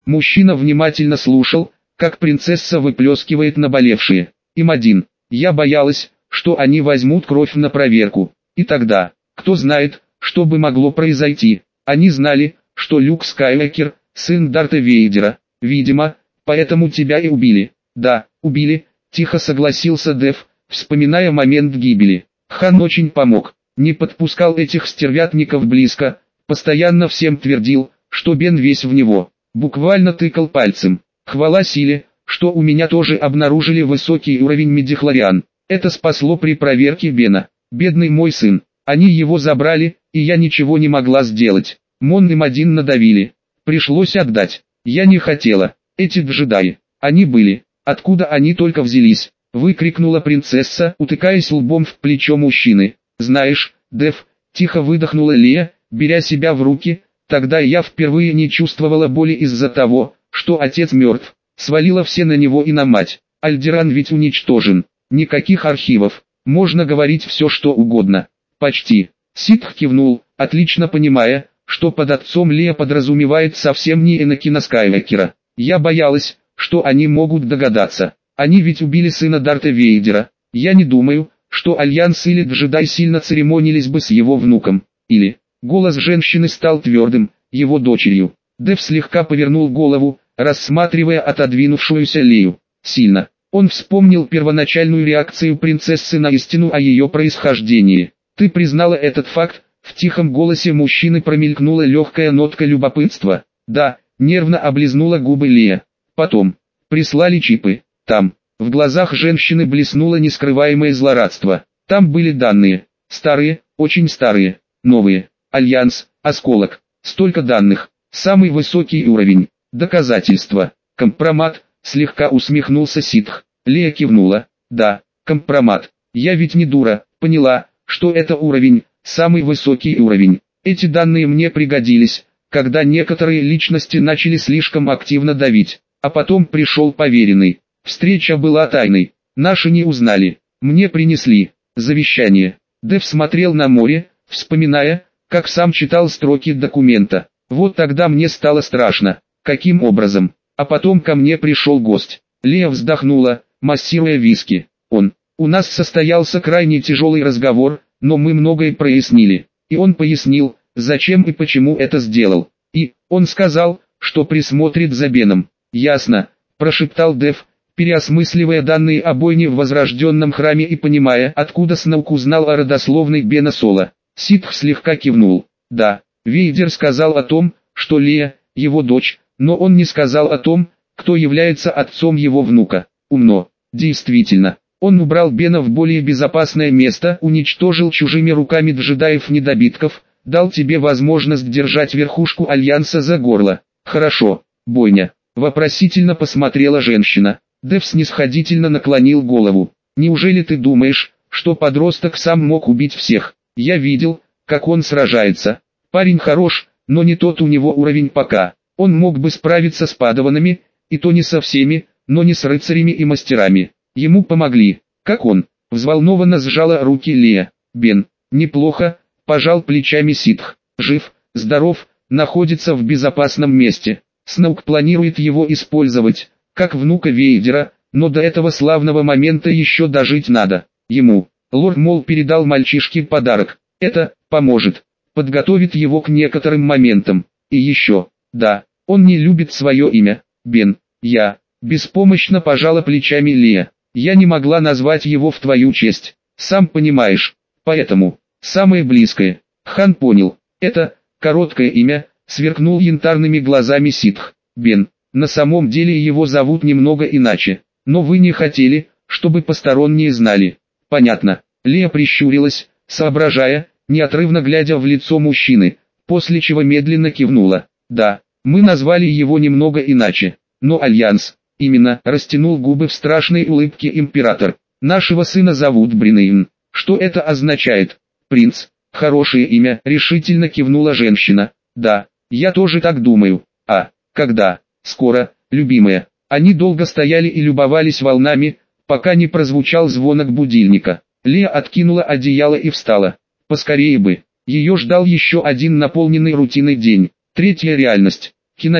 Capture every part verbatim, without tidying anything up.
Мужчина внимательно слушал, как принцесса выплескивает наболевшие. Им один. Я боялась, что они возьмут кровь на проверку. И тогда, кто знает, что бы могло произойти. Они знали, что Люк Скайуокер, сын Дарта Вейдера. Видимо, поэтому тебя и убили. Да, убили, тихо согласился Дэв, вспоминая момент гибели. Хан очень помог, не подпускал этих стервятников близко, постоянно всем твердил, что Бен весь в него. Буквально тыкал пальцем. Хвала силе, что у меня тоже обнаружили высокий уровень медихлориан. Это спасло при проверке Бена. Бедный мой сын. Они его забрали, и я ничего не могла сделать. Мон им один надавили. Пришлось отдать. Я не хотела. Эти джедаи. Они были. Откуда они только взялись? Выкрикнула принцесса, утыкаясь лбом в плечо мужчины. Знаешь, Дэв, тихо выдохнула Лея, беря себя в руки. Тогда я впервые не чувствовала боли из-за того, что отец мертв. Свалила все на него и на мать. Альдеран ведь уничтожен. Никаких архивов. Можно говорить все что угодно. Почти. Ситх кивнул, отлично понимая, что под отцом Лея подразумевает совсем не Энакина Скайуокера. Я боялась, что они могут догадаться. Они ведь убили сына Дарта Вейдера. Я не думаю, что Альянс или джедай сильно церемонились бы с его внуком. Или... Голос женщины стал твердым, его дочерью. Дэв слегка повернул голову, рассматривая отодвинувшуюся Лею. Сильно. Он вспомнил первоначальную реакцию принцессы на истину о ее происхождении. «Ты признала этот факт?» В тихом голосе мужчины промелькнула легкая нотка любопытства. «Да», нервно облизнула губы Лея. «Потом. Прислали чипы. Там». В глазах женщины блеснуло нескрываемое злорадство. Там были данные. Старые, очень старые. Новые. Альянс, осколок. Столько данных. Самый высокий уровень. Доказательства. Компромат, слегка усмехнулся Ситх. Лея кивнула. Да, компромат. Я ведь не дура, поняла, что это уровень, самый высокий уровень. Эти данные мне пригодились, когда некоторые личности начали слишком активно давить. А потом пришел поверенный. Встреча была тайной. Наши не узнали. Мне принесли завещание. Дэв смотрел на море, вспоминая, как сам читал строки документа. Вот тогда мне стало страшно. Каким образом? А потом ко мне пришел гость. Лея вздохнула, массируя виски. Он. У нас состоялся крайне тяжелый разговор, но мы многое прояснили. И он пояснил, зачем и почему это сделал. И, он сказал, что присмотрит за Беном. Ясно, прошептал Дэв, переосмысливая данные о бойне в возрожденном храме и понимая, откуда Сноук узнал о родословной Бена Соло. Ситх слегка кивнул. Да, Вейдер сказал о том, что Лея, его дочь, но он не сказал о том, кто является отцом его внука. Умно. Действительно. Он убрал Бена в более безопасное место, уничтожил чужими руками джедаев-недобитков, дал тебе возможность держать верхушку Альянса за горло. Хорошо, бойня. Вопросительно посмотрела женщина. Дэв снисходительно наклонил голову. Неужели ты думаешь, что подросток сам мог убить всех? Я видел, как он сражается. Парень хорош, но не тот у него уровень пока. Он мог бы справиться с падаванами, и то не со всеми, но не с рыцарями и мастерами. Ему помогли. Как он? Взволнованно сжала руки Лея. Бен. Неплохо, пожал плечами Ситх. Жив, здоров, находится в безопасном месте. Сноук планирует его использовать, как внука Вейдера, но до этого славного момента еще дожить надо. Ему. Лорд Мол передал мальчишке подарок. Это поможет. Подготовит его к некоторым моментам. И еще. Да, он не любит свое имя. Бен. Я. Беспомощно пожала плечами Лея. Я не могла назвать его в твою честь. Сам понимаешь. Поэтому. Самое близкое. Хан понял. Это, короткое имя, сверкнул янтарными глазами Ситх. Бен. На самом деле его зовут немного иначе. Но вы не хотели, чтобы посторонние знали. Понятно. Лея прищурилась, соображая, неотрывно глядя в лицо мужчины, после чего медленно кивнула. Да, мы назвали его немного иначе. Но Альянс, именно, растянул губы в страшной улыбке император. Нашего сына зовут Бринейн. Что это означает? Принц. Хорошее имя, решительно кивнула женщина. Да, я тоже так думаю. А, когда? Скоро, любимая. Они долго стояли и любовались волнами, пока не прозвучал звонок будильника. Лея откинула одеяло и встала. Поскорее бы. Ее ждал еще один наполненный рутиной день. Третья реальность. Киноби.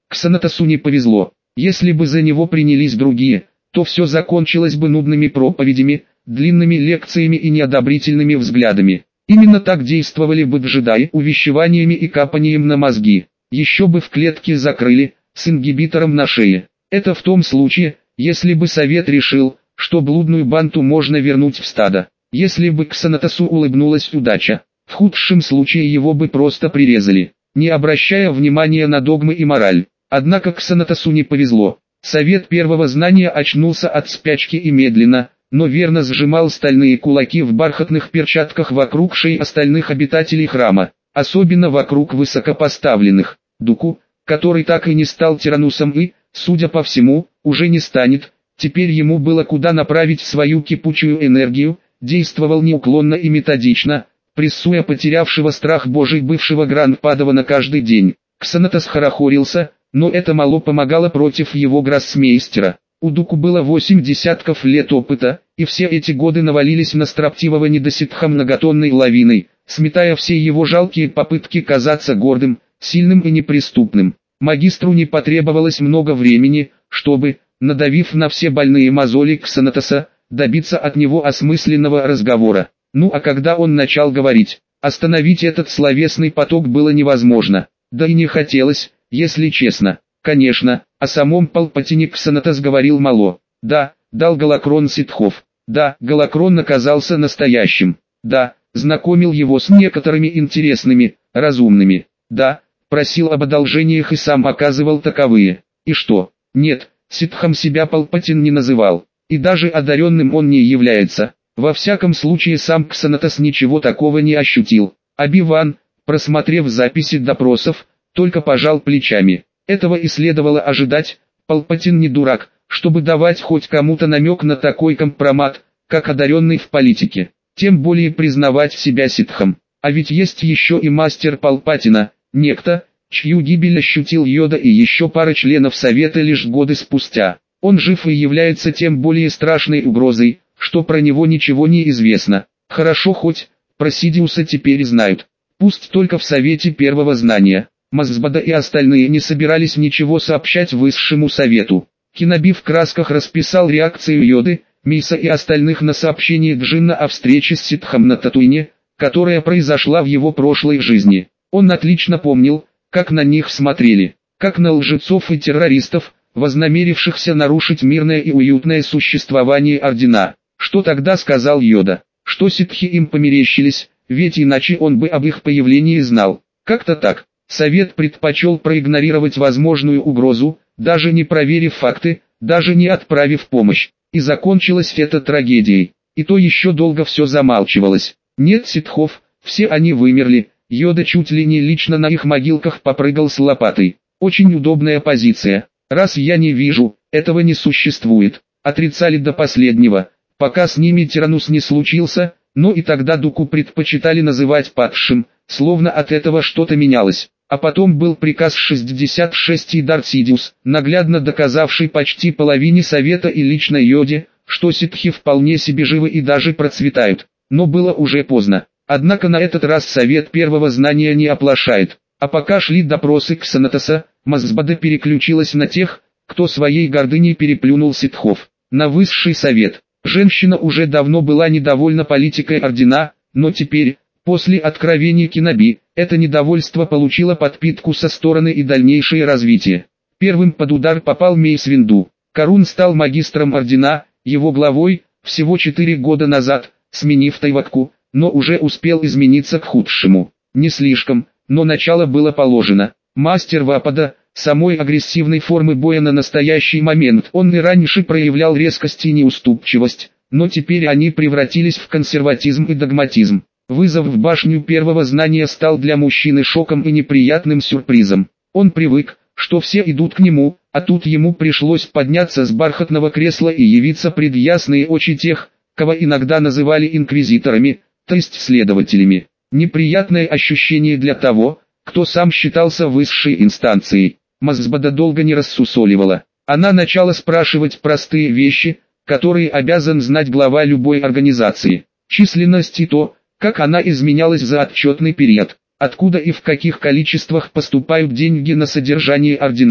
Ксанатосу не повезло. Если бы за него принялись другие, то все закончилось бы нудными проповедями, длинными лекциями и неодобрительными взглядами. Именно так действовали бы джедаи, увещеваниями и капанием на мозги. Еще бы в клетке закрыли, с ингибитором на шее. Это в том случае, если бы совет решил, что блудную банту можно вернуть в стадо. Если бы Ксанатосу улыбнулась удача, в худшем случае его бы просто прирезали, не обращая внимания на догмы и мораль. Однако Ксанатосу не повезло. Совет первого знания очнулся от спячки и медленно, но верно сжимал стальные кулаки в бархатных перчатках вокруг шеи остальных обитателей храма, особенно вокруг высокопоставленных. Дуку, который так и не стал тиранусом и, судя по всему, уже не станет, теперь ему было куда направить свою кипучую энергию, действовал неуклонно и методично, прессуя потерявшего страх Божий бывшего гранд-падавана каждый день. Ксанатос хорохорился, но это мало помогало против его гроссмейстера. У Дуку было восемь десятков лет опыта, и все эти годы навалились на строптивого недоситха многотонной лавиной, сметая все его жалкие попытки казаться гордым, сильным и неприступным. Магистру не потребовалось много времени, чтобы, надавив на все больные мозоли Ксанатоса, добиться от него осмысленного разговора. Ну а когда он начал говорить, остановить этот словесный поток было невозможно, да и не хотелось, если честно. Конечно, о самом Палпатине Ксанатос говорил мало. Да, дал голокрон ситхов. Да, голокрон оказался настоящим. Да, знакомил его с некоторыми интересными, разумными. Да, просил об одолжениях и сам оказывал таковые. И что? Нет, ситхом себя Палпатин не называл. И даже одаренным он не является. Во всяком случае сам Ксанатос ничего такого не ощутил. Оби-Ван, просмотрев записи допросов, только пожал плечами. Этого и следовало ожидать. Палпатин не дурак, чтобы давать хоть кому-то намек на такой компромат, как одаренный в политике. Тем более признавать себя ситхом. А ведь есть еще и мастер Палпатина, некто, чью гибель ощутил Йода и еще пара членов Совета лишь годы спустя. Он жив и является тем более страшной угрозой, что про него ничего не известно. Хорошо хоть, про Сидиуса теперь знают. Пусть только в Совете Первого Знания. Мазбада и остальные не собирались ничего сообщать Высшему Совету. Киноби в красках расписал реакцию Йоды, Миса и остальных на сообщение Джинна о встрече с ситхом на Татуине, которая произошла в его прошлой жизни. Он отлично помнил, как на них смотрели, как на лжецов и террористов, вознамерившихся нарушить мирное и уютное существование Ордена. Что тогда сказал Йода? Что ситхи им померещились, ведь иначе он бы об их появлении знал. Как-то так. Совет предпочел проигнорировать возможную угрозу, даже не проверив факты, даже не отправив помощь. И закончилась эта трагедией. И то еще долго все замалчивалось. Нет ситхов, все они вымерли. Йода чуть ли не лично на их могилках попрыгал с лопатой. Очень удобная позиция. Раз я не вижу, этого не существует. Отрицали до последнего, пока с ними тиранус не случился, но и тогда Дуку предпочитали называть падшим, словно от этого что-то менялось. А потом был приказ шестьдесят шесть и Дарт Сидиус, наглядно доказавший почти половине Совета и лично Йоде, что ситхи вполне себе живы и даже процветают. Но было уже поздно. Однако на этот раз Совет Первого Знания не оплошает. А пока шли допросы Ксанатоса, Мазбада переключилась на тех, кто своей гордыней переплюнул ситхов. На Высший Совет. Женщина уже давно была недовольна политикой Ордена, но теперь, после откровений Киноби, это недовольство получило подпитку со стороны и дальнейшее развитие. Первым под удар попал Мейс Винду. Карун стал магистром Ордена, его главой, всего четыре года назад, сменив Тайватку, но уже успел измениться к худшему. Не слишком, но начало было положено. Мастер Вапада, самой агрессивной формы боя на настоящий момент, он и раньше проявлял резкость и неуступчивость, но теперь они превратились в консерватизм и догматизм. Вызов в башню Первого Знания стал для мужчины шоком и неприятным сюрпризом. Он привык, что все идут к нему, а тут ему пришлось подняться с бархатного кресла и явиться пред ясные очи тех, кого иногда называли инквизиторами, то есть следователями. Неприятное ощущение для того, кто сам считался высшей инстанцией. Мазбада долго не рассусоливала. Она начала спрашивать простые вещи, которые обязан знать глава любой организации. Численность и то, как она изменялась за отчетный период, откуда и в каких количествах поступают деньги на содержание Ордена.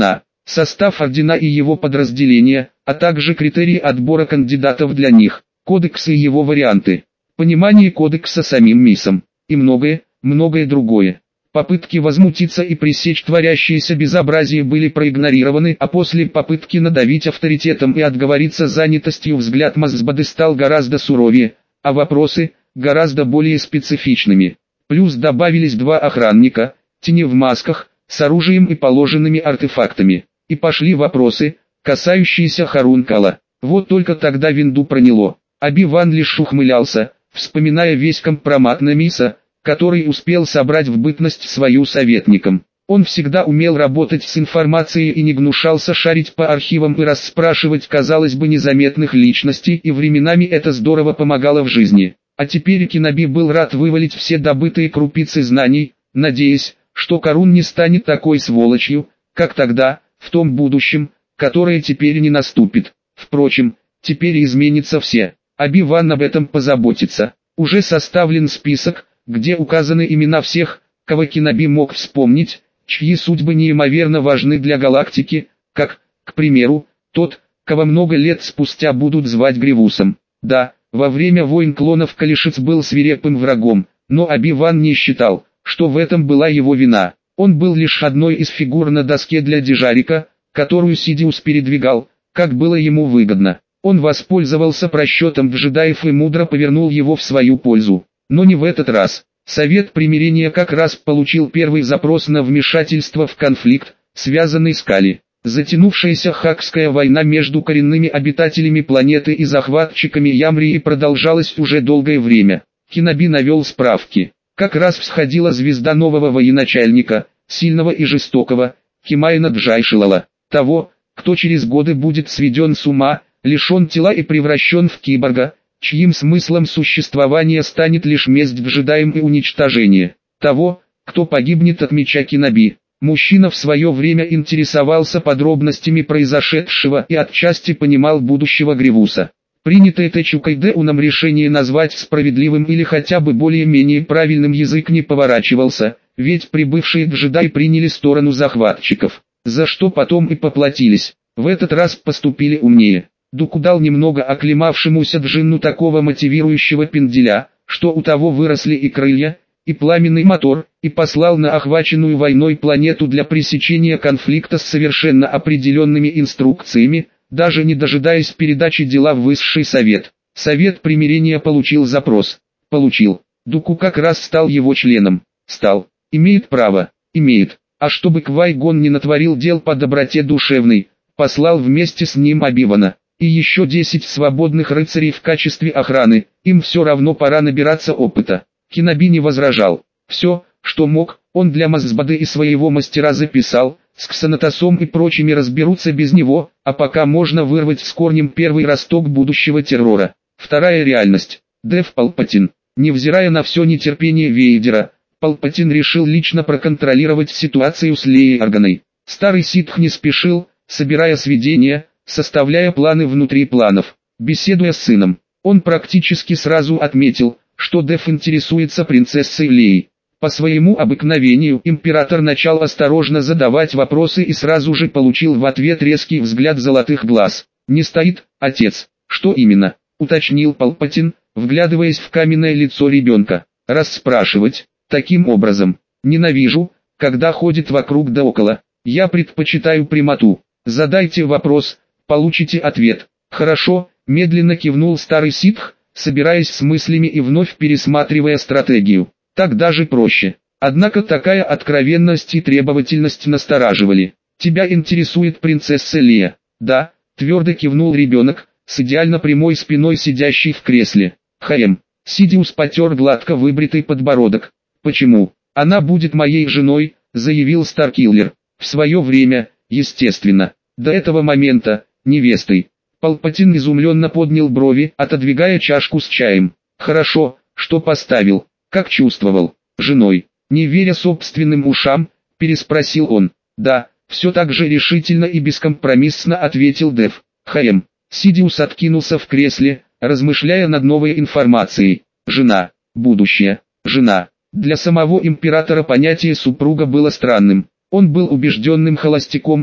состав ордена и его подразделения, а также критерии отбора кандидатов для них, кодекс и его варианты, понимание кодекса самим МИСом, и многое, многое другое. Попытки возмутиться и пресечь творящееся безобразие были проигнорированы, а после попытки надавить авторитетом и отговориться занятостью взгляд Мазбады стал гораздо суровее, а вопросы – гораздо более специфичными. Плюс добавились два охранника, тени в масках, с оружием и положенными артефактами. И пошли вопросы, касающиеся Харункала. Вот только тогда Винду проняло. Оби-Ван лишь ухмылялся, вспоминая весь компромат на МИСа, который успел собрать в бытность свою советником. Он всегда умел работать с информацией и не гнушался шарить по архивам и расспрашивать, казалось бы, незаметных личностей, и временами это здорово помогало в жизни. А теперь Киноби был рад вывалить все добытые крупицы знаний, надеясь, что Карун не станет такой сволочью, как тогда, в том будущем, которое теперь не наступит. Впрочем, теперь изменится все. Оби-Ван об этом позаботится. Уже составлен список, где указаны имена всех, кого Киноби мог вспомнить, чьи судьбы неимоверно важны для галактики, как, к примеру, тот, кого много лет спустя будут звать Гривусом. Да, во время войн клонов Калишец был свирепым врагом, но Оби-Ван не считал, что в этом была его вина. Он был лишь одной из фигур на доске для Дежарика, которую Сидиус передвигал, как было ему выгодно. Он воспользовался просчетом джедаев и мудро повернул его в свою пользу. Но не в этот раз. Совет примирения как раз получил первый запрос на вмешательство в конфликт, связанный с Кали. Затянувшаяся Хакская война между коренными обитателями планеты и захватчиками Ямрии продолжалась уже долгое время. Киноби навел справки. Как раз всходила звезда нового военачальника, сильного и жестокого, Кимайна Джайшилала, того, кто через годы будет сведен с ума, лишен тела и превращен в киборга, чьим смыслом существования станет лишь месть джедаям и уничтожение. Того, кто погибнет от меча Киноби. Мужчина в свое время интересовался подробностями произошедшего и отчасти понимал будущего Гривуса. Принятое Тэчу Кайдеуном решение назвать справедливым или хотя бы более-менее правильным язык не поворачивался, ведь прибывшие джедаи приняли сторону захватчиков, за что потом и поплатились. В этот раз поступили умнее. Дуку дал немного оклемавшемуся джинну такого мотивирующего пенделя, что у того выросли и крылья, и пламенный мотор, и послал на охваченную войной планету для пресечения конфликта с совершенно определенными инструкциями, даже не дожидаясь передачи дела в Высший Совет. Совет примирения получил запрос. Получил. Дуку как раз стал его членом. Стал. Имеет право. Имеет. А чтобы Квай-Гон не натворил дел по доброте душевной, послал вместе с ним Оби-Вана. И еще десять свободных рыцарей в качестве охраны, им все равно пора набираться опыта. Киноби не возражал. Все, что мог, он для Мазбады и своего мастера записал, с Ксанатосом и прочими разберутся без него, а пока можно вырвать с корнем первый росток будущего террора. Вторая реальность. Дэв Палпатин. Невзирая на все нетерпение Вейдера, Палпатин решил лично проконтролировать ситуацию с Леей Органой. Старый ситх не спешил, собирая сведения, составляя планы внутри планов. Беседуя с сыном, он практически сразу отметил, что Дэв интересуется принцессой Леей. По своему обыкновению император начал осторожно задавать вопросы и сразу же получил в ответ резкий взгляд золотых глаз. «Не стоит, отец». «Что именно?» — уточнил Палпатин, вглядываясь в каменное лицо ребенка. «Расспрашивать, таким образом. Ненавижу, когда ходит вокруг да около. Я предпочитаю прямоту. Задайте вопрос, получите ответ». «Хорошо», — медленно кивнул старый ситх, собираясь с мыслями и вновь пересматривая стратегию. «Так даже проще». Однако такая откровенность и требовательность настораживали. «Тебя интересует принцесса Лея?» «Да», — твердо кивнул ребенок, с идеально прямой спиной сидящий в кресле. «Хэм». Сидиус потер гладко выбритый подбородок. «Почему? Она будет моей женой», — заявил Старкиллер. «В свое время, естественно. До этого момента, невестой». Палпатин изумленно поднял брови, отодвигая чашку с чаем. «Хорошо, что поставил. Как чувствовал? Женой?» Не веря собственным ушам, переспросил он. «Да», все так же решительно и бескомпромиссно ответил Дэв. «Хэм». Сидиус откинулся в кресле, размышляя над новой информацией. Жена, будущее, жена. Для самого императора понятие супруга было странным. Он был убежденным холостяком и,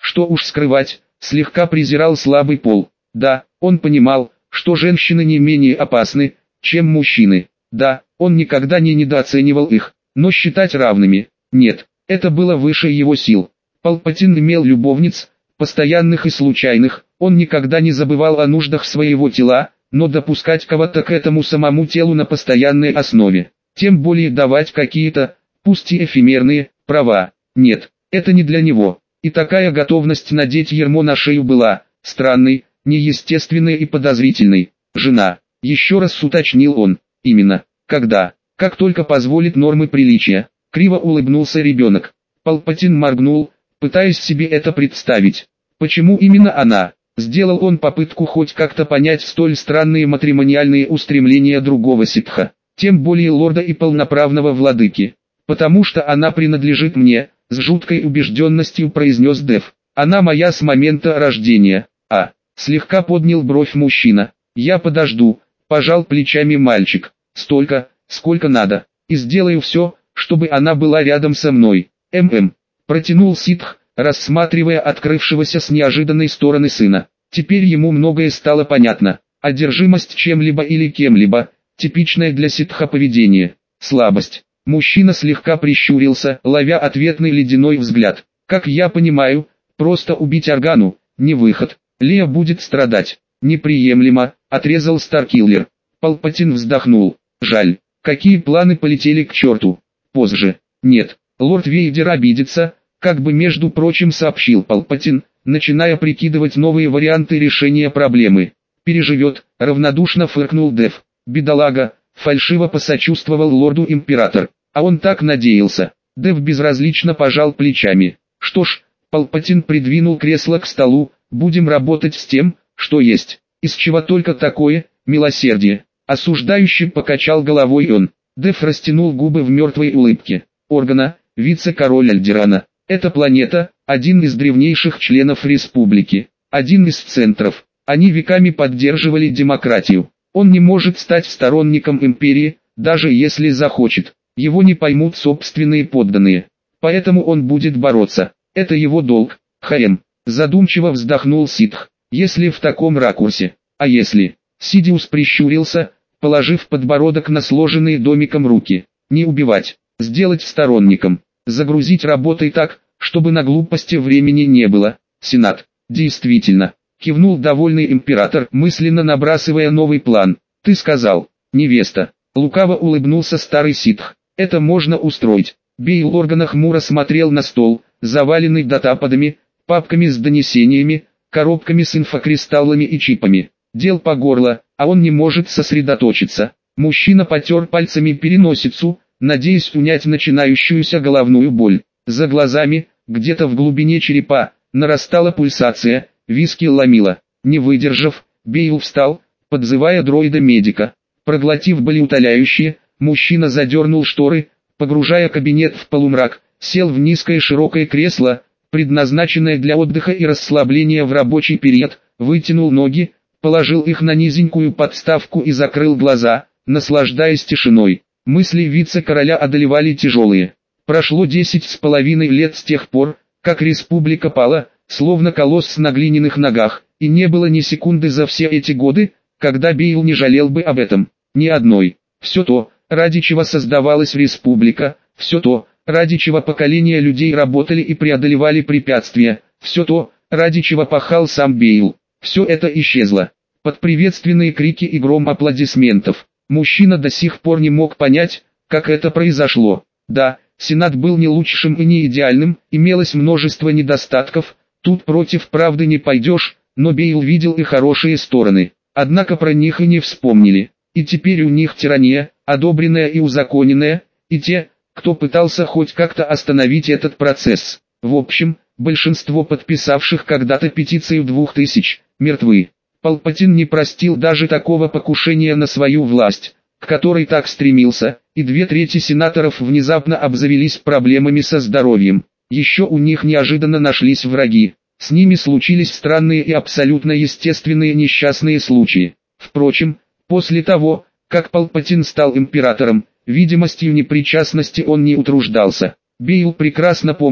что уж скрывать, слегка презирал слабый пол. Да, он понимал, что женщины не менее опасны, чем мужчины. Да, он никогда не недооценивал их, но считать равными – нет, это было выше его сил. Палпатин имел любовниц, постоянных и случайных, он никогда не забывал о нуждах своего тела, но допускать кого-то к этому самому телу на постоянной основе, тем более давать какие-то, пусть и эфемерные, права, нет, это не для него. И такая готовность надеть ярмо на шею была странной, неестественной и подозрительной. Жена, еще раз уточнил он, именно, когда, как только позволит нормы приличия. Криво улыбнулся ребенок. Палпатин моргнул, пытаясь себе это представить. Почему именно она? Сделал он попытку хоть как-то понять столь странные матримониальные устремления другого ситха, тем более лорда и полноправного владыки. Потому что она принадлежит мне, с жуткой убежденностью произнес Дев. Она моя с момента рождения. А, слегка поднял бровь мужчина. Я подожду, пожал плечами мальчик. Столько, сколько надо, и сделаю все, чтобы она была рядом со мной. ММ. Протянул ситх, рассматривая открывшегося с неожиданной стороны сына. Теперь ему многое стало понятно. Одержимость чем-либо или кем-либо, типичное для ситха поведение. Слабость. Мужчина слегка прищурился, ловя ответный ледяной взгляд. Как я понимаю, просто убить Органу, не выход. Лея будет страдать. Неприемлемо, отрезал Старкиллер. Палпатин вздохнул. Жаль. Какие планы полетели к черту? Позже. Нет. Лорд Вейдер обидится, как бы между прочим сообщил Палпатин, начиная прикидывать новые варианты решения проблемы. Переживет, равнодушно фыркнул Дев. Бедолага, фальшиво посочувствовал лорду-император. А он так надеялся. Дев безразлично пожал плечами. Что ж, Палпатин придвинул кресло к столу, будем работать с тем, что есть. Из чего только такое, милосердие. Осуждающий покачал головой он. Дев растянул губы в мертвой улыбке. Органа, вице-король Альдерана. Эта планета, один из древнейших членов республики. Один из центров. Они веками поддерживали демократию. Он не может стать сторонником империи, даже если захочет. Его не поймут собственные подданные. Поэтому он будет бороться. Это его долг. Хаем. Задумчиво вздохнул ситх. Если в таком ракурсе. А если... Сидиус прищурился, положив подбородок на сложенные домиком руки. Не убивать, сделать сторонником, загрузить работой так, чтобы на глупости времени не было. Сенат, действительно, кивнул довольный император, мысленно набрасывая новый план. Ты сказал, невеста. Лукаво улыбнулся старый ситх. Это можно устроить. Бейл Органа хмуро смотрел на стол, заваленный датападами, папками с донесениями, коробками с инфокристаллами и чипами. Дел по горло, а он не может сосредоточиться. Мужчина потер пальцами переносицу, надеясь унять начинающуюся головную боль. За глазами, где-то в глубине черепа, нарастала пульсация, виски ломило. Не выдержав, Бейл встал, подзывая дроида-медика. Проглотив болеутоляющее, мужчина задернул шторы, погружая кабинет в полумрак, сел в низкое широкое кресло, предназначенное для отдыха и расслабления в рабочий период, вытянул ноги, положил их на низенькую подставку и закрыл глаза, наслаждаясь тишиной. Мысли вице-короля одолевали тяжелые. Прошло десять с половиной лет с тех пор, как республика пала, словно колосс на глиняных ногах, и не было ни секунды за все эти годы, когда Бейл не жалел бы об этом, ни одной. Все то, ради чего создавалась республика, все то, ради чего поколения людей работали и преодолевали препятствия, все то, ради чего пахал сам Бейл. Все это исчезло. Под приветственные крики и гром аплодисментов. Мужчина до сих пор не мог понять, как это произошло. Да, Сенат был не лучшим и не идеальным, имелось множество недостатков, тут против правды не пойдешь, но Бейл видел и хорошие стороны. Однако про них и не вспомнили. И теперь у них тирания, одобренная и узаконенная, и те, кто пытался хоть как-то остановить этот процесс. В общем, большинство подписавших когда-то петицию двух тысяч, мертвы. Палпатин не простил даже такого покушения на свою власть, к которой так стремился, и две трети сенаторов внезапно обзавелись проблемами со здоровьем. Еще у них неожиданно нашлись враги. С ними случились странные и абсолютно естественные несчастные случаи. Впрочем, после того, как Палпатин стал императором, видимостью непричастности он не утруждался. Бейл прекрасно помнил,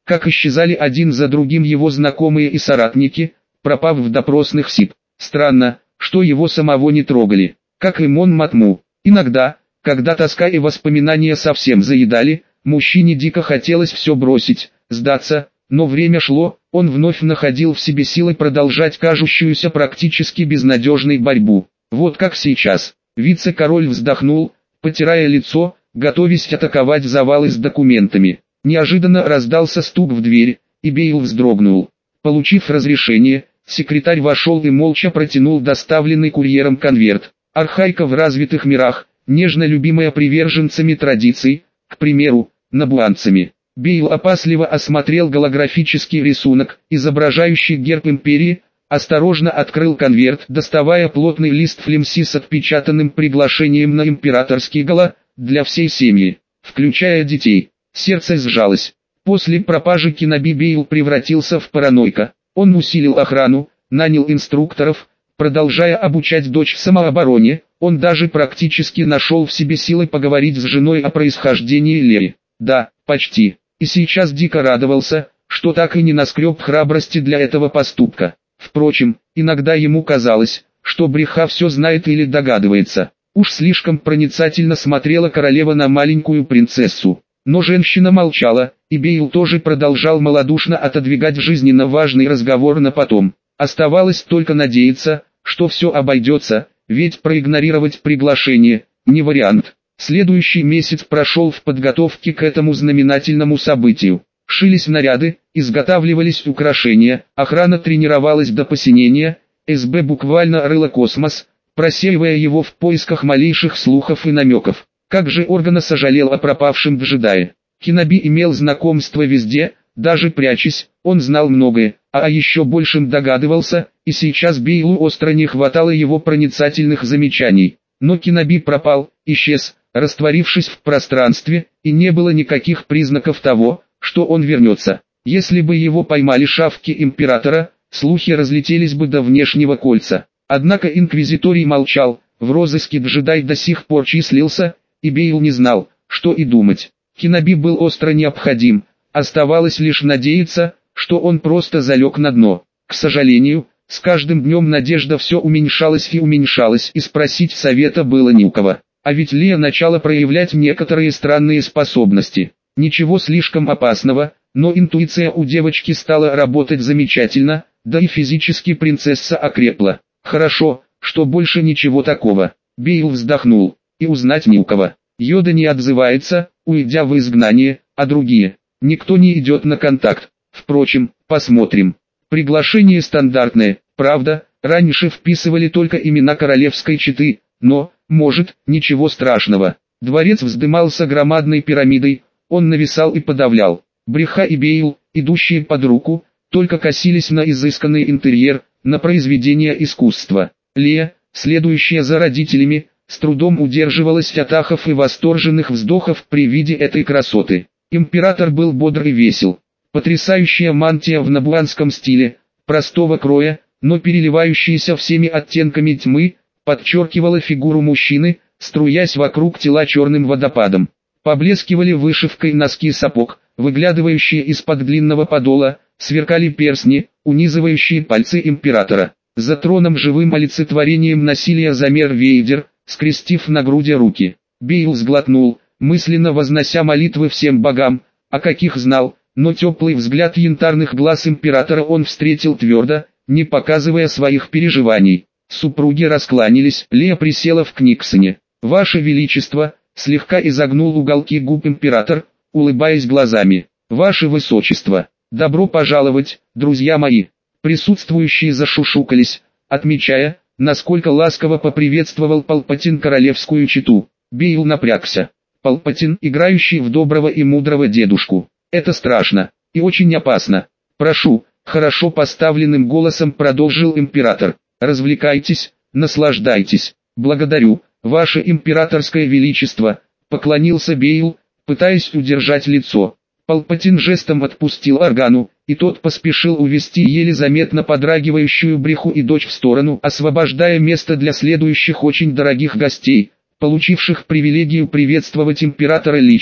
как исчезали один за другим его знакомые и соратники, пропав в допросных СИП. Странно, что его самого не трогали, как и Мон Матму. Иногда, когда тоска и воспоминания совсем заедали, мужчине дико хотелось все бросить, сдаться, но время шло, он вновь находил в себе силы продолжать кажущуюся практически безнадежной борьбу. Вот как сейчас. Вице-король вздохнул, потирая лицо, готовясь атаковать завалы с документами. Неожиданно раздался стук в дверь, и Бейл вздрогнул. Получив разрешение, секретарь вошел и молча протянул доставленный курьером конверт. Архаика в развитых мирах, нежно любимая приверженцами традиций, к примеру, набуанцами. Бейл опасливо осмотрел голографический рисунок, изображающий герб империи, осторожно открыл конверт, доставая плотный лист флемси с отпечатанным приглашением на императорский гала, для всей семьи, включая детей. Сердце сжалось. После пропажи Киноби Бейл превратился в параноика. Он усилил охрану, нанял инструкторов, продолжая обучать дочь самообороне. Он даже практически нашел в себе силы поговорить с женой о происхождении Лери. Да, почти. И сейчас дико радовался, что так и не наскреб храбрости для этого поступка. Впрочем, иногда ему казалось, что Бриха все знает или догадывается. Уж слишком проницательно смотрела королева на маленькую принцессу. Но женщина молчала, и Бейл тоже продолжал малодушно отодвигать жизненно важный разговор на потом. Оставалось только надеяться, что все обойдется, ведь проигнорировать приглашение – не вариант. Следующий месяц прошел в подготовке к этому знаменательному событию. Шились наряды, изготавливались украшения, охрана тренировалась до посинения, СБ буквально рыла космос, просеивая его в поисках малейших слухов и намеков. Как же Органа сожалел о пропавшем джедае. Киноби имел знакомство везде, даже прячась, он знал многое, а о еще большем догадывался, и сейчас Бейлу остро не хватало его проницательных замечаний. Но Киноби пропал, исчез, растворившись в пространстве, и не было никаких признаков того, что он вернется. Если бы его поймали шавки императора, слухи разлетелись бы до внешнего кольца. Однако инквизиторий молчал, в розыске джедай до сих пор числился, и Бейл не знал, что и думать. Киноби был остро необходим, оставалось лишь надеяться, что он просто залег на дно. К сожалению, с каждым днем надежда все уменьшалась и уменьшалась, и спросить совета было не у кого. А ведь Лия начала проявлять некоторые странные способности. Ничего слишком опасного, но интуиция у девочки стала работать замечательно, да и физически принцесса окрепла. Хорошо, что больше ничего такого. Бейл вздохнул, и узнать не у кого. Йода не отзывается, уйдя в изгнание, а другие. Никто не идет на контакт. Впрочем, посмотрим. Приглашение стандартное, правда, раньше вписывали только имена королевской четы, но, может, ничего страшного. Дворец вздымался громадной пирамидой, он нависал и подавлял. Бриха и Бейл, идущие под руку, только косились на изысканный интерьер, на произведение искусства. Лия, следующая за родителями, с трудом удерживалась от ахов и восторженных вздохов при виде этой красоты. Император был бодр и весел. Потрясающая мантия в набуанском стиле, простого кроя, но переливающаяся всеми оттенками тьмы, подчеркивала фигуру мужчины, струясь вокруг тела черным водопадом. Поблескивали вышивкой носки сапог, выглядывающие из-под длинного подола, сверкали перстни, унизывающие пальцы императора. За троном живым олицетворением насилия замер Вейдер, скрестив на груди руки. Бейл сглотнул, мысленно вознося молитвы всем богам, о каких знал, но теплый взгляд янтарных глаз императора он встретил твердо, не показывая своих переживаний. Супруги раскланялись, Лия присела в Книксоне. «Ваше Величество», слегка изогнул уголки губ император, улыбаясь глазами. «Ваше Высочество, добро пожаловать, друзья мои». Присутствующие зашушукались, отмечая, насколько ласково поприветствовал Палпатин королевскую чету. Бейл напрягся. Палпатин, играющий в доброго и мудрого дедушку. Это страшно и очень опасно. Прошу, хорошо поставленным голосом продолжил император. Развлекайтесь, наслаждайтесь. Благодарю, ваше императорское величество, поклонился Бейл, пытаясь удержать лицо. Палпатин жестом отпустил Органу, и тот поспешил увести еле заметно подрагивающую Бриху и дочь в сторону, освобождая место для следующих очень дорогих гостей, получивших привилегию приветствовать императора лично.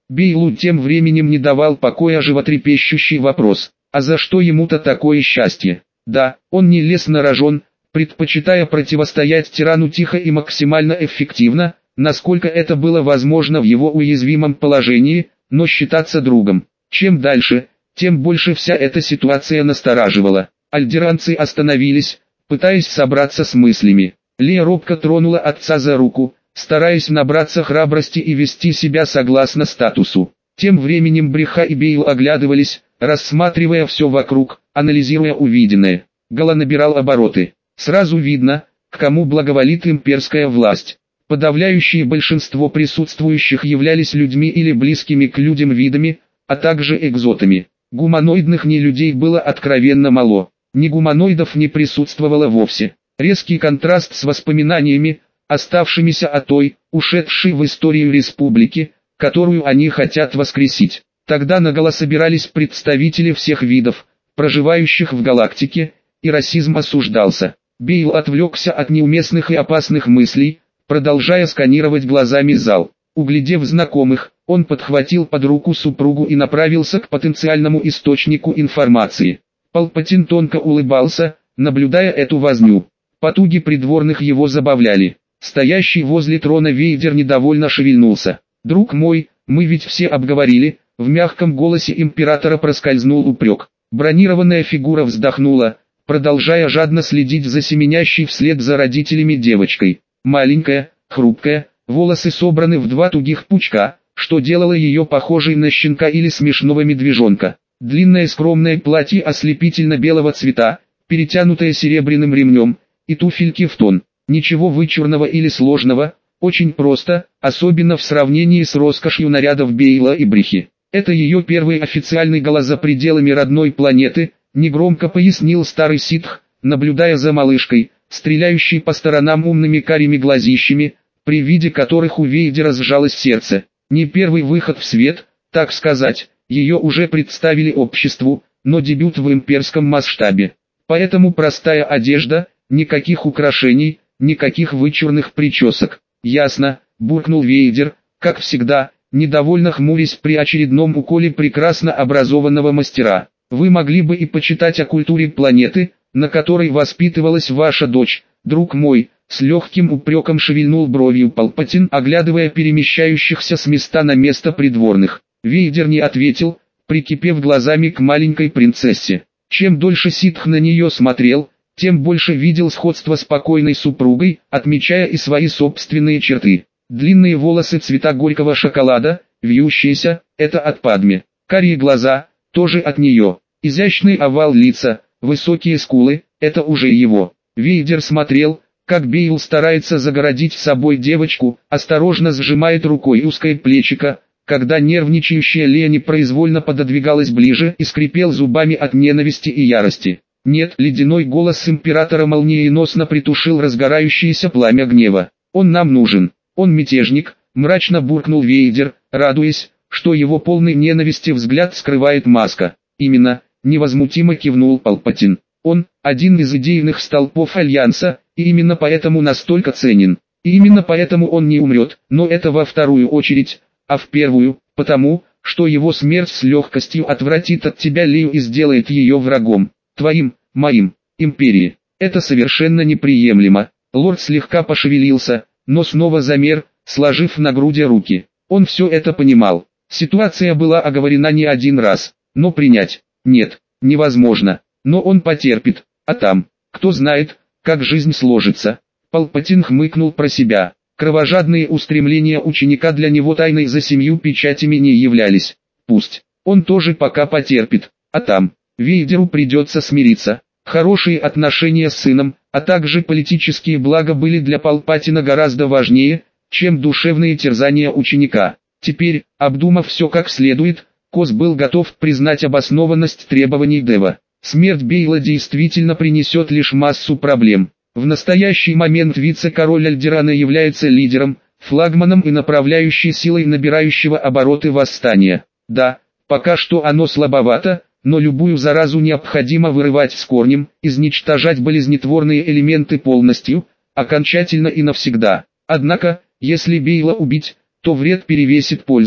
Бейлу тем временем не давал покоя животрепещущий вопрос: а за что ему-то такое счастье? Да, он не лез на рожон, предпочитая противостоять тирану тихо и максимально эффективно, насколько это было возможно в его уязвимом положении, но считаться другом. Чем дальше, тем больше вся эта ситуация настораживала. Альдеранцы остановились, пытаясь собраться с мыслями. Лия робко тронула отца за руку, стараясь набраться храбрости и вести себя согласно статусу. Тем временем Бреха и Бейл оглядывались, рассматривая все вокруг, анализируя увиденное. Гала набирал обороты. Сразу видно, к кому благоволит имперская власть. Подавляющее большинство присутствующих являлись людьми или близкими к людям видами, а также экзотами. Гуманоидных нелюдей было откровенно мало. Ни гуманоидов не присутствовало вовсе. Резкий контраст с воспоминаниями, оставшимися о той, ушедшей в историю республики, которую они хотят воскресить. Тогда наголо собирались представители всех видов, проживающих в галактике, и расизм осуждался. Бейл отвлекся от неуместных и опасных мыслей, продолжая сканировать глазами зал. Углядев знакомых, он подхватил под руку супругу и направился к потенциальному источнику информации. Палпатин тонко улыбался, наблюдая эту возню. Потуги придворных его забавляли. Стоящий возле трона Вейдер недовольно шевельнулся. «Друг мой, мы ведь все обговорили», — в мягком голосе императора проскользнул упрек. Бронированная фигура вздохнула, продолжая жадно следить за семенящей вслед за родителями девочкой. Маленькая, хрупкая, волосы собраны в два тугих пучка, что делало ее похожей на щенка или смешного медвежонка. Длинное скромное платье ослепительно-белого цвета, перетянутое серебряным ремнем, и туфельки в тон. Ничего вычурного или сложного, очень просто, особенно в сравнении с роскошью нарядов Бейла и Брехи. Это ее первый официальный гала за пределами родной планеты, негромко пояснил старый ситх, наблюдая за малышкой, стреляющей по сторонам умными карими глазищами, при виде которых у Вейдера сжалось сердце. Не первый выход в свет, так сказать, ее уже представили обществу, но дебют в имперском масштабе. Поэтому простая одежда, никаких украшений, никаких вычурных причесок. «Ясно», — буркнул Вейдер, как всегда, недовольно хмурясь при очередном уколе прекрасно образованного мастера. «Вы могли бы и почитать о культуре планеты, на которой воспитывалась ваша дочь, друг мой», — с легким упреком шевельнул бровью Палпатин, оглядывая перемещающихся с места на место придворных. Вейдер не ответил, прикипев глазами к маленькой принцессе. Чем дольше ситх на нее смотрел, тем больше видел сходство с покойной супругой, отмечая и свои собственные черты. Длинные волосы цвета горького шоколада, вьющиеся, это от Падме. Карие глаза, тоже от нее. Изящный овал лица, высокие скулы, это уже его. Вейдер смотрел, как Бейл старается загородить собой девочку, осторожно сжимает рукой узкое плечико, когда нервничающая Лея непроизвольно пододвигалась ближе и скрипел зубами от ненависти и ярости. Нет, ледяной голос императора молниеносно притушил разгорающееся пламя гнева. «Он нам нужен, он мятежник», — мрачно буркнул Вейдер, радуясь, что его полный ненависти взгляд скрывает маска. «Именно», — невозмутимо кивнул Палпатин. «Он — один из идейных столпов Альянса, и именно поэтому настолько ценен. И именно поэтому он не умрет, но это во вторую очередь, а в первую, потому, что его смерть с легкостью отвратит от тебя Лею и сделает ее врагом. Твоим, моим, империи. Это совершенно неприемлемо». Лорд слегка пошевелился, но снова замер, сложив на груди руки. Он все это понимал. Ситуация была оговорена не один раз, но принять, нет, невозможно. Но он потерпит, а там, кто знает, как жизнь сложится. Палпатин хмыкнул про себя. Кровожадные устремления ученика для него тайной за семью печатями не являлись. Пусть, он тоже пока потерпит, а там, Вейдеру придется смириться. Хорошие отношения с сыном, а также политические блага были для Палпатина гораздо важнее, чем душевные терзания ученика. Теперь, обдумав все как следует, Кос был готов признать обоснованность требований Дева. Смерть Бейла действительно принесет лишь массу проблем. В настоящий момент вице-король Альдерана является лидером, флагманом и направляющей силой набирающего обороты восстания. Да, пока что оно слабовато, но любую заразу необходимо вырывать с корнем, изничтожать болезнетворные элементы полностью, окончательно и навсегда. Однако, если Бейла убить, то вред перевесит пользу.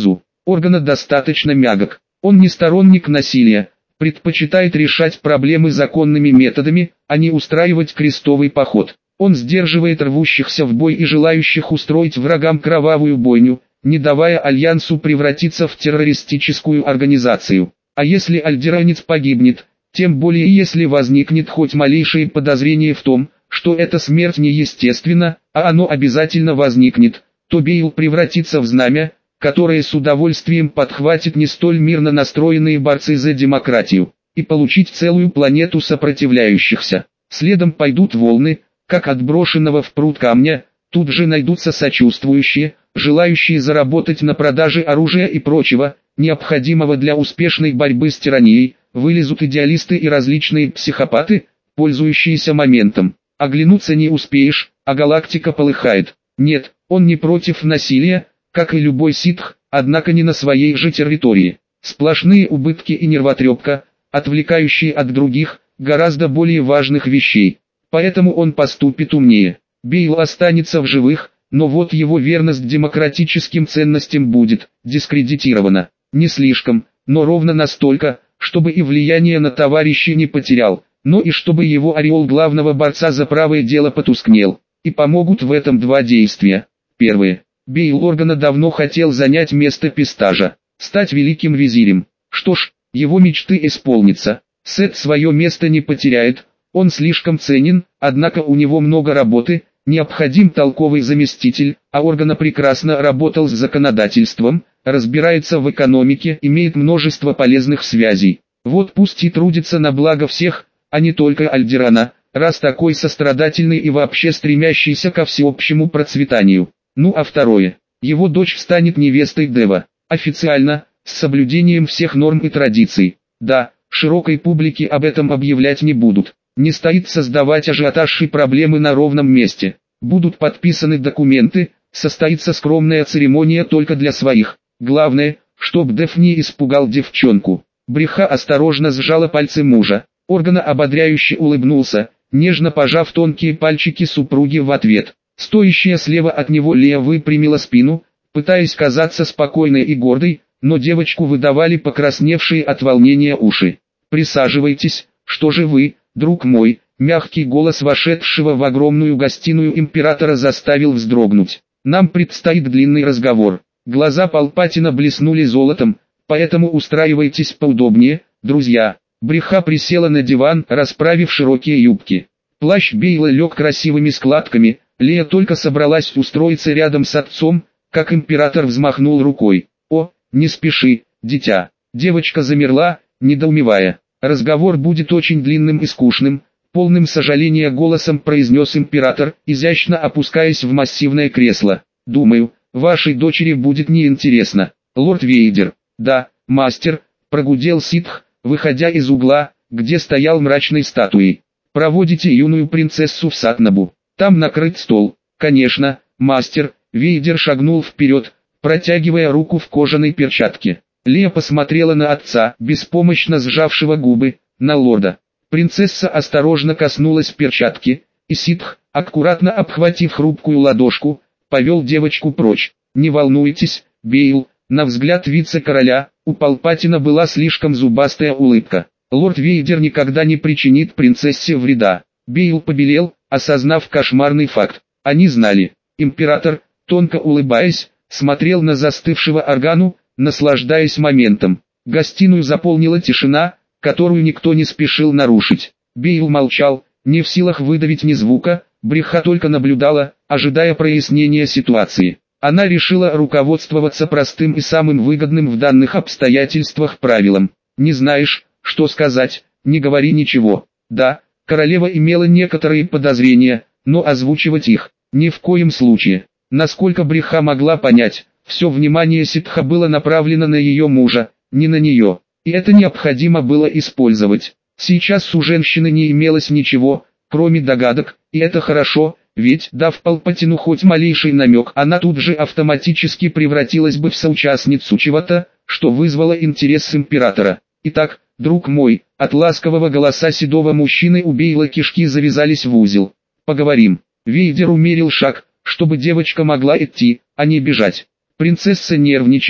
Органа достаточно мягок. Он не сторонник насилия, предпочитает решать проблемы законными методами, а не устраивать крестовый поход. Он сдерживает рвущихся в бой и желающих устроить врагам кровавую бойню, не давая альянсу превратиться в террористическую организацию. А если альдеранец погибнет, тем более если возникнет хоть малейшее подозрение в том, что эта смерть неестественна, а оно обязательно возникнет, то Бейл превратится в знамя, которое с удовольствием подхватит не столь мирно настроенные борцы за демократию, и получить целую планету сопротивляющихся. Следом пойдут волны, как от брошенного в пруд камня, тут же найдутся сочувствующие, желающие заработать на продаже оружия и прочего, необходимого для успешной борьбы с тиранией, вылезут идеалисты и различные психопаты, пользующиеся моментом. Оглянуться не успеешь, а галактика полыхает. Нет, он не против насилия, как и любой ситх, однако не на своей же территории. Сплошные убытки и нервотрепка, отвлекающие от других, гораздо более важных вещей. Поэтому он поступит умнее. Бейл останется в живых, но вот его верность демократическим ценностям будет дискредитирована. Не слишком, но ровно настолько, чтобы и влияние на товарищей не потерял, но и чтобы его ореол главного борца за правое дело потускнел. И помогут в этом два действия. Первое. Бейл Органа давно хотел занять место Пистажа, стать великим визирем. Что ж, его мечты исполнятся. Сет свое место не потеряет, он слишком ценен, однако у него много работы, необходим толковый заместитель, а Органа прекрасно работал с законодательством, разбирается в экономике, имеет множество полезных связей. Вот пусть и трудится на благо всех, а не только Альдерана, раз такой сострадательный и вообще стремящийся ко всеобщему процветанию. Ну а второе. Его дочь станет невестой Дева. Официально, с соблюдением всех норм и традиций. Да, широкой публике об этом объявлять не будут. Не стоит создавать ажиотаж и проблемы на ровном месте. Будут подписаны документы, состоится скромная церемония только для своих. Главное, чтоб Дев не испугал девчонку. Бреха осторожно сжала пальцы мужа. Органа ободряюще улыбнулся, нежно пожав тонкие пальчики супруги в ответ. Стоящая слева от него Лея выпрямила спину, пытаясь казаться спокойной и гордой, но девочку выдавали покрасневшие от волнения уши. «Присаживайтесь, что же вы, друг мой?» Мягкий голос вошедшего в огромную гостиную императора заставил вздрогнуть. «Нам предстоит длинный разговор». Глаза Палпатина блеснули золотом, «поэтому устраивайтесь поудобнее, друзья». Бреха присела на диван, расправив широкие юбки. Плащ Бейла лег красивыми складками, Лея только собралась устроиться рядом с отцом, как император взмахнул рукой. «О, не спеши, дитя». Девочка замерла, недоумевая. «Разговор будет очень длинным и скучным», полным сожаления голосом произнес император, изящно опускаясь в массивное кресло. «Думаю, вашей дочери будет неинтересно». «Лорд Вейдер». «Да, мастер», прогудел ситх, выходя из угла, где стоял мрачной статуей. «Проводите юную принцессу в Сатнабу. Там накрыт стол». «Конечно, мастер». Вейдер шагнул вперед, протягивая руку в кожаной перчатке. Лея посмотрела на отца, беспомощно сжавшего губы, на лорда. Принцесса осторожно коснулась перчатки, и ситх, аккуратно обхватив хрупкую ладошку, повел девочку прочь. «Не волнуйтесь, Бейл». На взгляд вице-короля, у Палпатина была слишком зубастая улыбка. Лорд Вейдер никогда не причинит принцессе вреда. Бейл побелел, осознав кошмарный факт. Они знали. Император, тонко улыбаясь, смотрел на застывшего Органу, наслаждаясь моментом. Гостиную заполнила тишина, которую никто не спешил нарушить. Бейл молчал, не в силах выдавить ни звука, Бреха только наблюдала, ожидая прояснения ситуации. Она решила руководствоваться простым и самым выгодным в данных обстоятельствах правилом. «Не знаешь, что сказать, не говори ничего». Да, королева имела некоторые подозрения, но озвучивать их ни в коем случае. Насколько Бреха могла понять, все внимание ситха было направлено на ее мужа, не на нее. И это необходимо было использовать. Сейчас у женщины не имелось ничего, кроме догадок, и это хорошо. Ведь, дав Палпатину хоть малейший намек, она тут же автоматически превратилась бы в соучастницу чего-то, что вызвало интерес императора. «Итак, друг мой», от ласкового голоса седого мужчины у Бейла кишки завязались в узел. «Поговорим». Вейдер умерил шаг, чтобы девочка могла идти, а не бежать. Принцесса нервничала,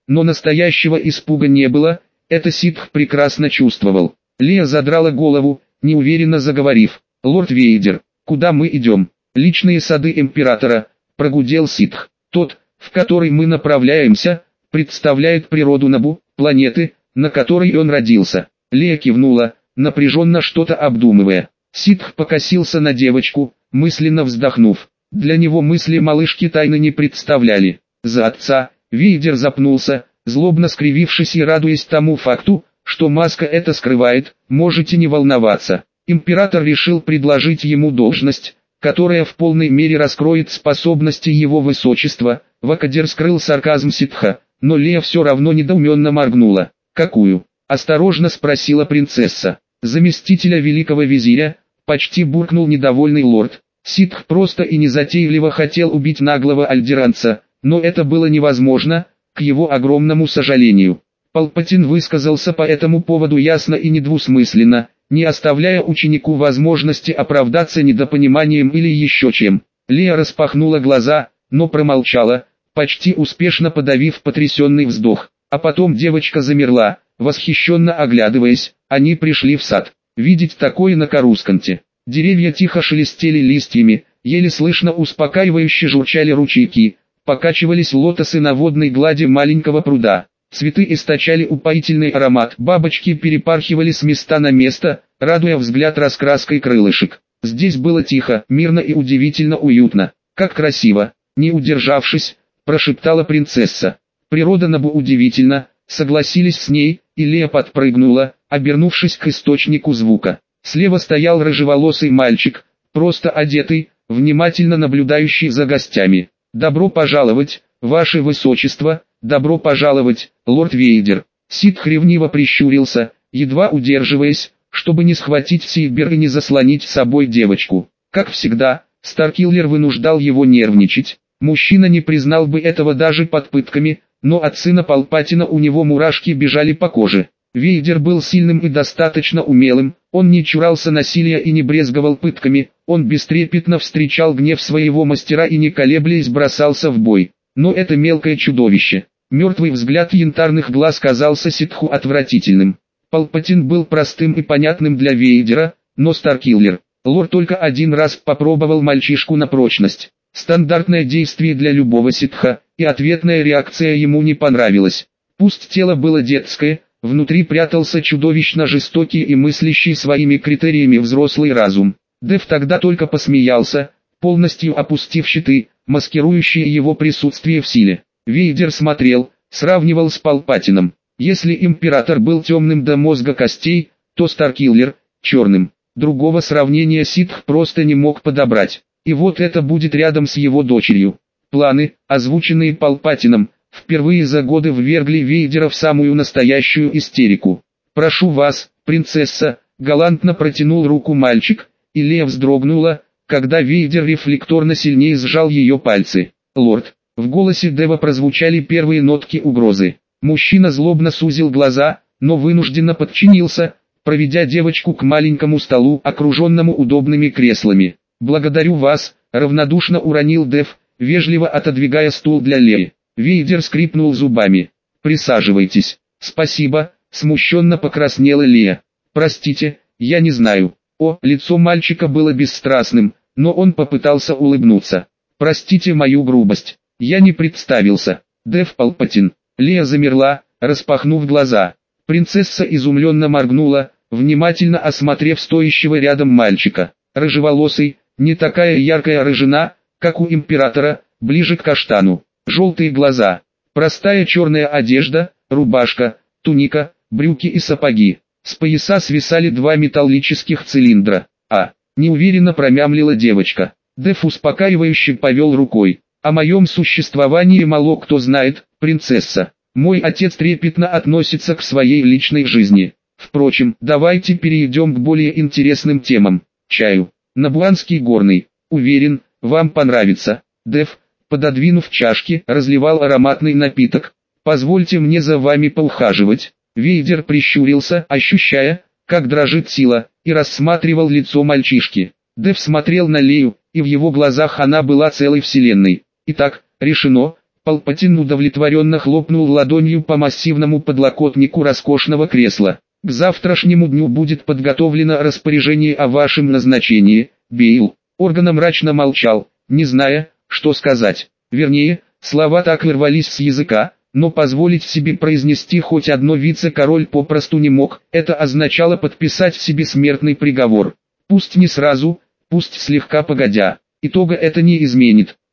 но настоящего испуга не было, это ситх прекрасно чувствовал. Лея задрала голову, неуверенно заговорив. «Лорд Вейдер, куда мы идем?» «Личные сады императора», — прогудел ситх. «Тот, в который мы направляемся, представляет природу Набу, планеты, на которой он родился». Лея кивнула, напряженно что-то обдумывая. Ситх покосился на девочку, мысленно вздохнув. Для него мысли малышки тайны не представляли. За отца, Вейдер запнулся, злобно скривившись и радуясь тому факту, что маска это скрывает. «Можете не волноваться». Император решил предложить ему должность, которая в полной мере раскроет способности его высочества. Вакадер скрыл сарказм ситха, но Лея все равно недоуменно моргнула. «Какую?» – осторожно спросила принцесса. «Заместителя великого визиря», – почти буркнул недовольный лорд. Ситх просто и незатейливо хотел убить наглого альдеранца, но это было невозможно, к его огромному сожалению. Палпатин высказался по этому поводу ясно и недвусмысленно, не оставляя ученику возможности оправдаться недопониманием или еще чем. Лея распахнула глаза, но промолчала, почти успешно подавив потрясенный вздох. А потом девочка замерла, восхищенно оглядываясь. Они пришли в сад. Видеть такое на Карусканте. Деревья тихо шелестели листьями, еле слышно успокаивающе журчали ручейки, покачивались лотосы на водной глади маленького пруда. Цветы источали упоительный аромат, бабочки перепархивали с места на место, радуя взгляд раскраской крылышек. Здесь было тихо, мирно и удивительно уютно. «Как красиво!» Не удержавшись, прошептала принцесса. «Природа Набу удивительна», согласились с ней, и Лея подпрыгнула, обернувшись к источнику звука. Слева стоял рыжеволосый мальчик, просто одетый, внимательно наблюдающий за гостями. «Добро пожаловать, ваше высочество, добро пожаловать, лорд Вейдер». Ситх ревниво прищурился, едва удерживаясь, чтобы не схватить Сейбер и не заслонить собой девочку. Как всегда, Старкиллер вынуждал его нервничать. Мужчина не признал бы этого даже под пытками, но от сына Палпатина у него мурашки бежали по коже. Вейдер был сильным и достаточно умелым, он не чурался насилия и не брезговал пытками, он бестрепетно встречал гнев своего мастера и не колеблясь бросался в бой. Но это мелкое чудовище. Мертвый взгляд янтарных глаз казался ситху отвратительным. Палпатин был простым и понятным для Вейдера, но Старкиллер. Лорд только один раз попробовал мальчишку на прочность. Стандартное действие для любого ситха, и ответная реакция ему не понравилась. Пусть тело было детское, внутри прятался чудовищно жестокий и мыслящий своими критериями взрослый разум. Дев тогда только посмеялся, полностью опустив щиты, маскирующие его присутствие в силе. Вейдер смотрел, сравнивал с Палпатином. Если император был темным до мозга костей, то Старкиллер – черным. Другого сравнения ситх просто не мог подобрать. И вот это будет рядом с его дочерью. Планы, озвученные Палпатином, впервые за годы ввергли Вейдера в самую настоящую истерику. «Прошу вас, принцесса», — галантно протянул руку мальчик, и Лея вздрогнула, когда Вейдер рефлекторно сильнее сжал ее пальцы. «Лорд». В голосе Дева прозвучали первые нотки угрозы. Мужчина злобно сузил глаза, но вынужденно подчинился, проведя девочку к маленькому столу, окруженному удобными креслами. «Благодарю вас», — равнодушно уронил Дев, вежливо отодвигая стул для Леи. Вейдер скрипнул зубами. «Присаживайтесь». «Спасибо», — смущенно покраснела Лея. «Простите, я не знаю». О, лицо мальчика было бесстрастным, но он попытался улыбнуться. «Простите мою грубость. Я не представился. Дев Палпатин». Лея замерла, распахнув глаза. Принцесса изумленно моргнула, внимательно осмотрев стоящего рядом мальчика. Рыжеволосый, не такая яркая рыжина, как у императора, ближе к каштану. Желтые глаза, простая черная одежда, рубашка, туника, брюки и сапоги. С пояса свисали два металлических цилиндра. «А!» – неуверенно промямлила девочка. Дев успокаивающе повел рукой. «О моем существовании мало кто знает, принцесса. Мой отец трепетно относится к своей личной жизни. Впрочем, давайте перейдем к более интересным темам. Чаю. Набуанский горный. Уверен, вам понравится». Дев, пододвинув чашки, разливал ароматный напиток. «Позвольте мне за вами поухаживать». Вейдер прищурился, ощущая, как дрожит сила, и рассматривал лицо мальчишки. Дев смотрел на Лею, и в его глазах она была целой вселенной. «Итак, решено», Палпатин удовлетворенно хлопнул ладонью по массивному подлокотнику роскошного кресла. К завтрашнему дню будет подготовлено распоряжение о вашем назначении, Бейл. Органа мрачно молчал, не зная, что сказать. Вернее, слова так и рвались с языка, но позволить себе произнести хоть одно вице-король попросту не мог. Это означало подписать себе смертный приговор. Пусть не сразу, пусть слегка погодя. Итога это не изменит.